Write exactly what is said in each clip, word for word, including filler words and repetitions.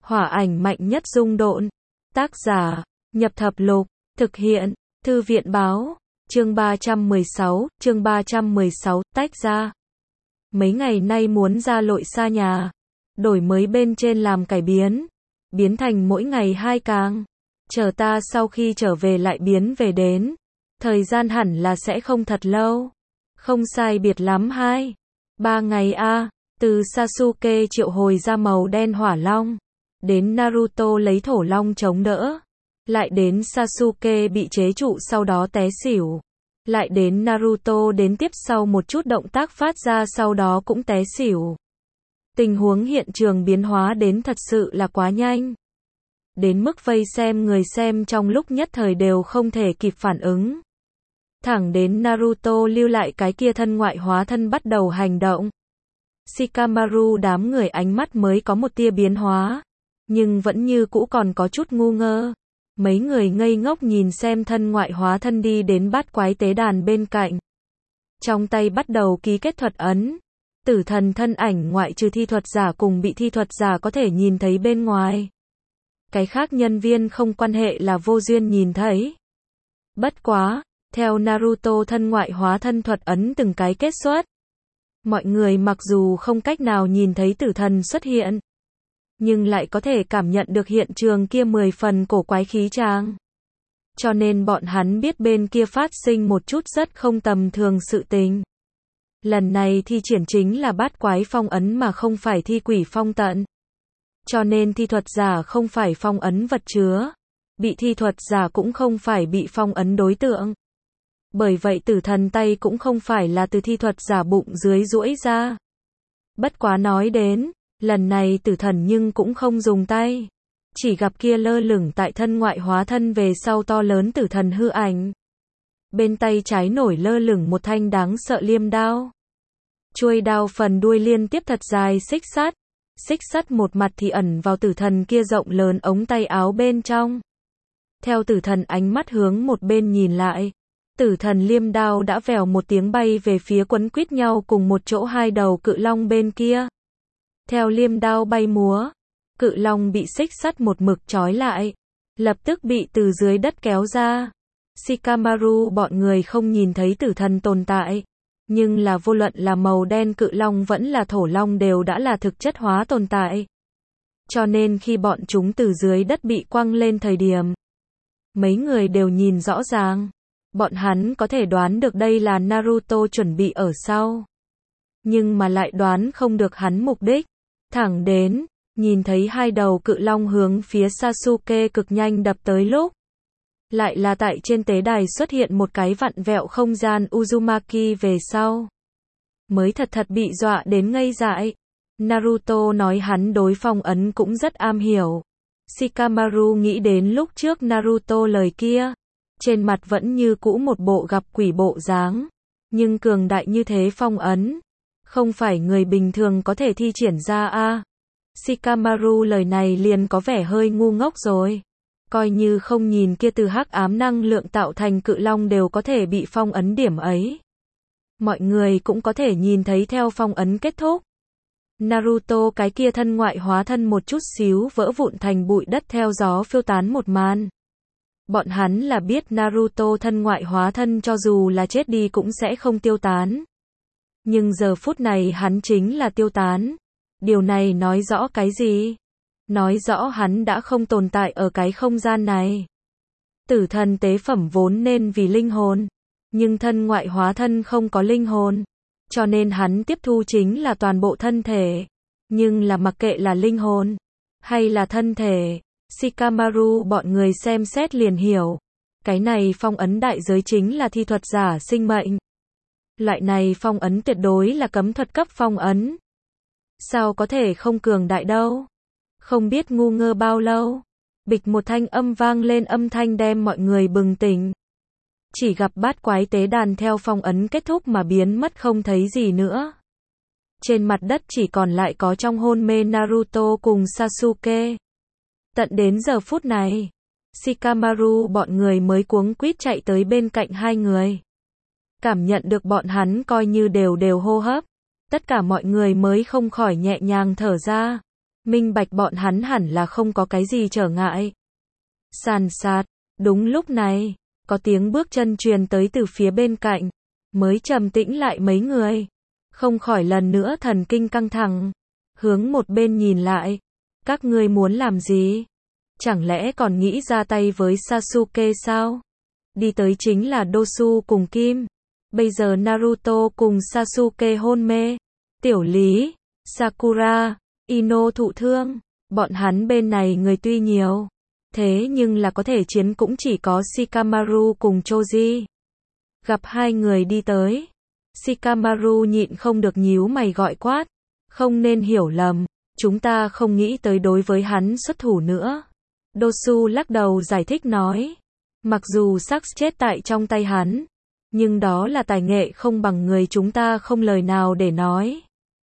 Hỏa ảnh mạnh nhất dung độn. Tác giả, Nhập Thập Lục. Thực hiện, Thư viện báo. Chương ba trăm mười sáu, chương ba trăm mười sáu, tách ra. Mấy ngày nay muốn ra lội xa nhà. Đổi mới bên trên làm cải biến. Biến thành mỗi ngày hai càng. Chờ ta sau khi trở về lại biến về đến. Thời gian hẳn là sẽ không thật lâu. Không sai biệt lắm hai. Ba ngày a. Từ Sasuke triệu hồi ra màu đen hỏa long. Đến Naruto lấy thổ long chống đỡ. Lại đến Sasuke bị chế trụ sau đó té xỉu. Lại đến Naruto đến tiếp sau một chút động tác phát ra sau đó cũng té xỉu. Tình huống hiện trường biến hóa đến thật sự là quá nhanh. Đến mức vây xem người xem trong lúc nhất thời đều không thể kịp phản ứng. Thẳng đến Naruto lưu lại cái kia thân ngoại hóa thân bắt đầu hành động. Shikamaru đám người ánh mắt mới có một tia biến hóa. Nhưng vẫn như cũ còn có chút ngu ngơ. Mấy người ngây ngốc nhìn xem thân ngoại hóa thân đi đến bát quái tế đàn bên cạnh. Trong tay bắt đầu ký kết thuật ấn. Tử thần thân ảnh ngoại trừ thi thuật giả cùng bị thi thuật giả có thể nhìn thấy bên ngoài. Cái khác nhân viên không quan hệ là vô duyên nhìn thấy. Bất quá, theo Naruto thân ngoại hóa thân thuật ấn từng cái kết xuất. Mọi người mặc dù không cách nào nhìn thấy tử thần xuất hiện. Nhưng lại có thể cảm nhận được hiện trường kia mười phần cổ quái khí tràng. Cho nên bọn hắn biết bên kia phát sinh một chút rất không tầm thường sự tình. Lần này thi triển chính là bát quái phong ấn mà không phải thi quỷ phong tận. Cho nên thi thuật giả không phải phong ấn vật chứa. Bị thi thuật giả cũng không phải bị phong ấn đối tượng. Bởi vậy tử thần tay cũng không phải là từ thi thuật giả bụng dưới duỗi ra. Bất quá nói đến, lần này tử thần nhưng cũng không dùng tay. Chỉ gặp kia lơ lửng tại thân ngoại hóa thân về sau to lớn tử thần hư ảnh. Bên tay trái nổi lơ lửng một thanh đáng sợ liêm đao. Chuôi đao phần đuôi liên tiếp thật dài xích sắt. Xích sắt một mặt thì ẩn vào tử thần kia rộng lớn ống tay áo bên trong. Theo tử thần ánh mắt hướng một bên nhìn lại. Tử thần liêm đao đã vèo một tiếng bay về phía quấn quýt nhau cùng một chỗ hai đầu cự long bên kia. Theo liêm đao bay múa, cự long bị xích sắt một mực trói lại, lập tức bị từ dưới đất kéo ra. Shikamaru bọn người không nhìn thấy tử thần tồn tại, nhưng là vô luận là màu đen cự long vẫn là thổ long đều đã là thực chất hóa tồn tại. Cho nên khi bọn chúng từ dưới đất bị quăng lên thời điểm, mấy người đều nhìn rõ ràng. Bọn hắn có thể đoán được đây là Naruto chuẩn bị ở sau. Nhưng mà lại đoán không được hắn mục đích. Thẳng đến, nhìn thấy hai đầu cự long hướng phía Sasuke cực nhanh đập tới lúc. Lại là tại trên tế đài xuất hiện một cái vặn vẹo không gian Uzumaki về sau. Mới thật thật bị dọa đến ngây dại. Naruto nói hắn đối phong ấn cũng rất am hiểu. Shikamaru nghĩ đến lúc trước Naruto lời kia. Trên mặt vẫn như cũ một bộ gặp quỷ bộ dáng. Nhưng cường đại như thế phong ấn. Không phải người bình thường có thể thi triển ra a. À. Shikamaru lời này liền có vẻ hơi ngu ngốc rồi. Coi như không nhìn kia từ hắc ám năng lượng tạo thành cự long đều có thể bị phong ấn điểm ấy. Mọi người cũng có thể nhìn thấy theo phong ấn kết thúc. Naruto cái kia thân ngoại hóa thân một chút xíu vỡ vụn thành bụi đất theo gió phiêu tán một màn. Bọn hắn là biết Naruto thân ngoại hóa thân cho dù là chết đi cũng sẽ không tiêu tán. Nhưng giờ phút này hắn chính là tiêu tán. Điều này nói rõ cái gì? Nói rõ hắn đã không tồn tại ở cái không gian này. Tử thần tế phẩm vốn nên vì linh hồn. Nhưng thân ngoại hóa thân không có linh hồn. Cho nên hắn tiếp thu chính là toàn bộ thân thể. Nhưng là mặc kệ là linh hồn. Hay là thân thể. Shikamaru bọn người xem xét liền hiểu. Cái này phong ấn đại giới chính là thi thuật giả sinh mệnh. Loại này phong ấn tuyệt đối là cấm thuật cấp phong ấn. Sao có thể không cường đại đâu? Không biết ngu ngơ bao lâu. Bịch một thanh âm vang lên âm thanh đem mọi người bừng tỉnh. Chỉ gặp bát quái tế đàn theo phong ấn kết thúc mà biến mất không thấy gì nữa. Trên mặt đất chỉ còn lại có trong hôn mê Naruto cùng Sasuke. Tận đến giờ phút này, Shikamaru bọn người mới cuống quýt chạy tới bên cạnh hai người. Cảm nhận được bọn hắn coi như đều đều hô hấp. Tất cả mọi người mới không khỏi nhẹ nhàng thở ra. Minh bạch bọn hắn hẳn là không có cái gì trở ngại. Sàn sạt, đúng lúc này, có tiếng bước chân truyền tới từ phía bên cạnh, mới trầm tĩnh lại mấy người, không khỏi lần nữa thần kinh căng thẳng, hướng một bên nhìn lại, các ngươi muốn làm gì? Chẳng lẽ còn nghĩ ra tay với Sasuke sao? Đi tới chính là Dosu cùng Kim, bây giờ Naruto cùng Sasuke hôn mê, Tiểu Lý, Sakura, Ino thụ thương, bọn hắn bên này người tuy nhiều, thế nhưng là có thể chiến cũng chỉ có Shikamaru cùng Choji. Gặp hai người đi tới, Shikamaru nhịn không được nhíu mày gọi quát, không nên hiểu lầm, chúng ta không nghĩ tới đối với hắn xuất thủ nữa. Dosu lắc đầu giải thích nói, mặc dù Sax chết tại trong tay hắn, nhưng đó là tài nghệ không bằng người chúng ta không lời nào để nói.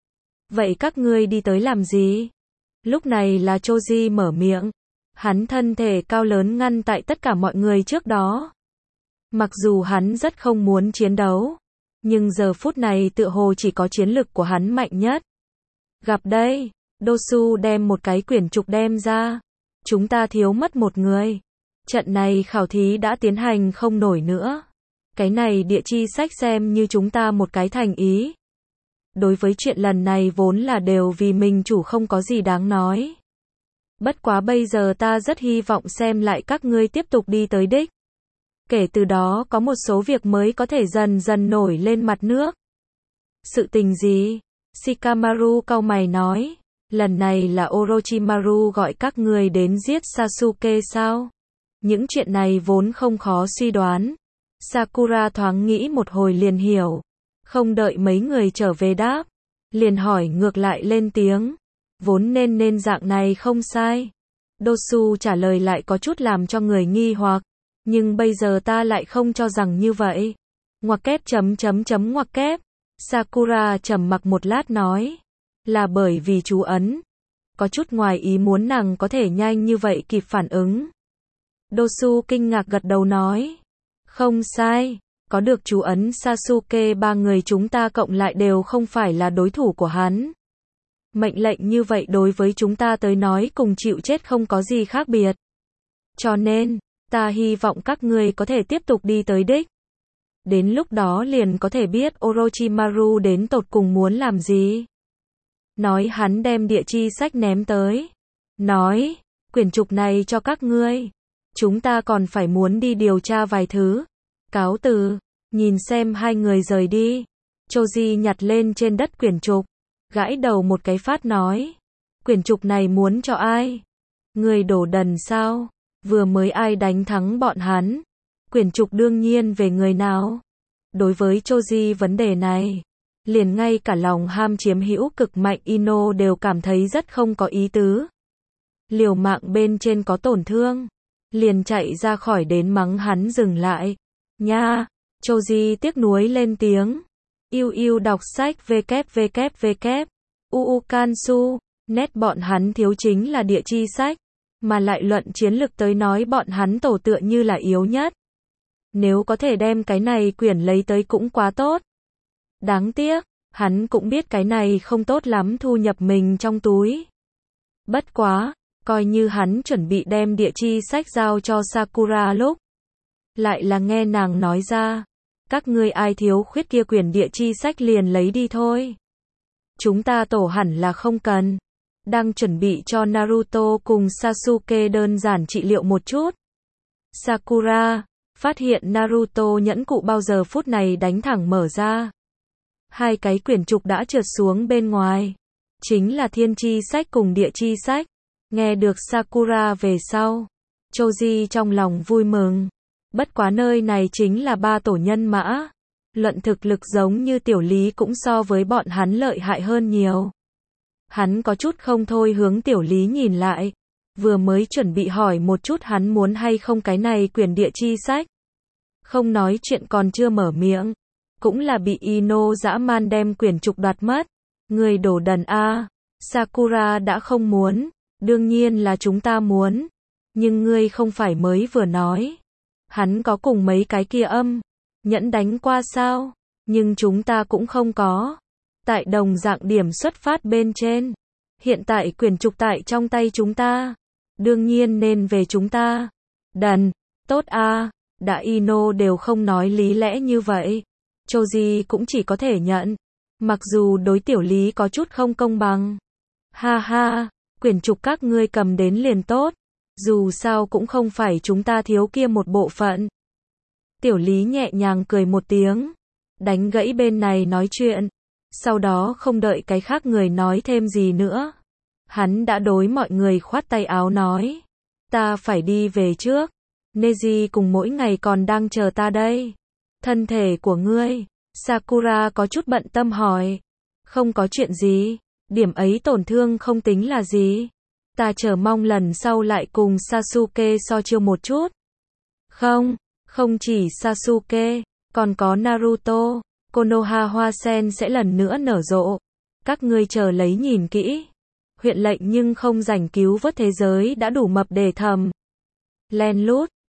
Vậy các ngươi đi tới làm gì? Lúc này là Choji mở miệng, hắn thân thể cao lớn ngăn tại tất cả mọi người trước đó. Mặc dù hắn rất không muốn chiến đấu, nhưng giờ phút này tựa hồ chỉ có chiến lực của hắn mạnh nhất. Gặp đây, Dosu đem một cái quyển trục đem ra. Chúng ta thiếu mất một người. Trận này khảo thí đã tiến hành không nổi nữa. Cái này địa chi sách xem như chúng ta một cái thành ý. Đối với chuyện lần này vốn là đều vì mình chủ không có gì đáng nói. Bất quá bây giờ ta rất hy vọng xem lại các ngươi tiếp tục đi tới đích. Kể từ đó có một số việc mới có thể dần dần nổi lên mặt nước. Sự tình gì? Shikamaru cau mày nói. Lần này là Orochimaru gọi các ngươi đến giết Sasuke sao? Những chuyện này vốn không khó suy đoán. Sakura thoáng nghĩ một hồi liền hiểu. Không đợi mấy người trở về đáp. Liền hỏi ngược lại lên tiếng. Vốn nên nên dạng này không sai. Dosu trả lời lại có chút làm cho người nghi hoặc. Nhưng bây giờ ta lại không cho rằng như vậy. Ngoặc kép chấm chấm chấm ngoặc kép. Sakura trầm mặc một lát nói. Là bởi vì chú ấn. Có chút ngoài ý muốn nàng có thể nhanh như vậy kịp phản ứng. Dosu kinh ngạc gật đầu nói. Không sai. Có được chú ấn Sasuke ba người chúng ta cộng lại đều không phải là đối thủ của hắn. Mệnh lệnh như vậy đối với chúng ta tới nói cùng chịu chết không có gì khác biệt. Cho nên, ta hy vọng các ngươi có thể tiếp tục đi tới đích. Đến lúc đó liền có thể biết Orochimaru đến tột cùng muốn làm gì. Nói hắn đem địa chi sách ném tới. Nói, quyển trục này cho các ngươi. Chúng ta còn phải muốn đi điều tra vài thứ. Cáo từ, nhìn xem hai người rời đi. Choji nhặt lên trên đất quyển trục. Gãi đầu một cái phát nói. Quyển trục này muốn cho ai? Người đổ đần sao? Vừa mới ai đánh thắng bọn hắn? Quyển trục đương nhiên về người nào? Đối với Choji vấn đề này, liền ngay cả lòng ham chiếm hữu cực mạnh Ino đều cảm thấy rất không có ý tứ. Liều mạng bên trên có tổn thương, liền chạy ra khỏi đến mắng hắn dừng lại. Nha, Choji tiếc nuối lên tiếng. Yêu yêu đọc sách www. Uu Kansu, nét bọn hắn thiếu chính là địa chi sách, mà lại luận chiến lực tới nói bọn hắn tổ tựa như là yếu nhất. Nếu có thể đem cái này quyển lấy tới cũng quá tốt. Đáng tiếc, hắn cũng biết cái này không tốt lắm thu nhập mình trong túi. Bất quá, coi như hắn chuẩn bị đem địa chi sách giao cho Sakura lúc. Lại là nghe nàng nói ra, các ngươi ai thiếu khuyết kia quyển địa chi sách liền lấy đi thôi. Chúng ta tổ hẳn là không cần. Đang chuẩn bị cho Naruto cùng Sasuke đơn giản trị liệu một chút. Sakura, phát hiện Naruto nhẫn cụ bao giờ phút này đánh thẳng mở ra. Hai cái quyển trục đã trượt xuống bên ngoài. Chính là thiên chi sách cùng địa chi sách. Nghe được Sakura về sau. Choji trong lòng vui mừng. Bất quá nơi này chính là ba tổ nhân mã. Luận thực lực giống như Tiểu Lý cũng so với bọn hắn lợi hại hơn nhiều. Hắn có chút không thôi hướng Tiểu Lý nhìn lại. Vừa mới chuẩn bị hỏi một chút hắn muốn hay không cái này quyển địa chi sách. Không nói chuyện còn chưa mở miệng. Cũng là bị Ino dã man đem quyển trục đoạt mất. Người đổ đần a. Sakura đã không muốn. Đương nhiên là chúng ta muốn. Nhưng ngươi không phải mới vừa nói. Hắn có cùng mấy cái kia âm. Nhẫn đánh qua sao? Nhưng chúng ta cũng không có. Tại đồng dạng điểm xuất phát bên trên. Hiện tại quyển trục tại trong tay chúng ta. Đương nhiên nên về chúng ta. Đần, tốt a, đã Ino đều không nói lý lẽ như vậy. Choji cũng chỉ có thể nhận. Mặc dù đối tiểu lý có chút không công bằng. Ha ha, quyển trục các ngươi cầm đến liền tốt. Dù sao cũng không phải chúng ta thiếu kia một bộ phận. Tiểu lý nhẹ nhàng cười một tiếng. Đánh gãy bên này nói chuyện. Sau đó không đợi cái khác người nói thêm gì nữa. Hắn đã đối mọi người khoát tay áo nói. Ta phải đi về trước. Neji cùng mỗi ngày còn đang chờ ta đây. Thân thể của ngươi. Sakura có chút bận tâm hỏi. Không có chuyện gì. Điểm ấy tổn thương không tính là gì. Ta chờ mong lần sau lại cùng Sasuke so chiêu một chút. Không, không chỉ Sasuke, còn có Naruto. Konoha hoa sen sẽ lần nữa nở rộ. Các ngươi chờ lấy nhìn kỹ. Huyện lệnh nhưng không rảnh cứu vớt thế giới đã đủ mập để thầm. Len lút.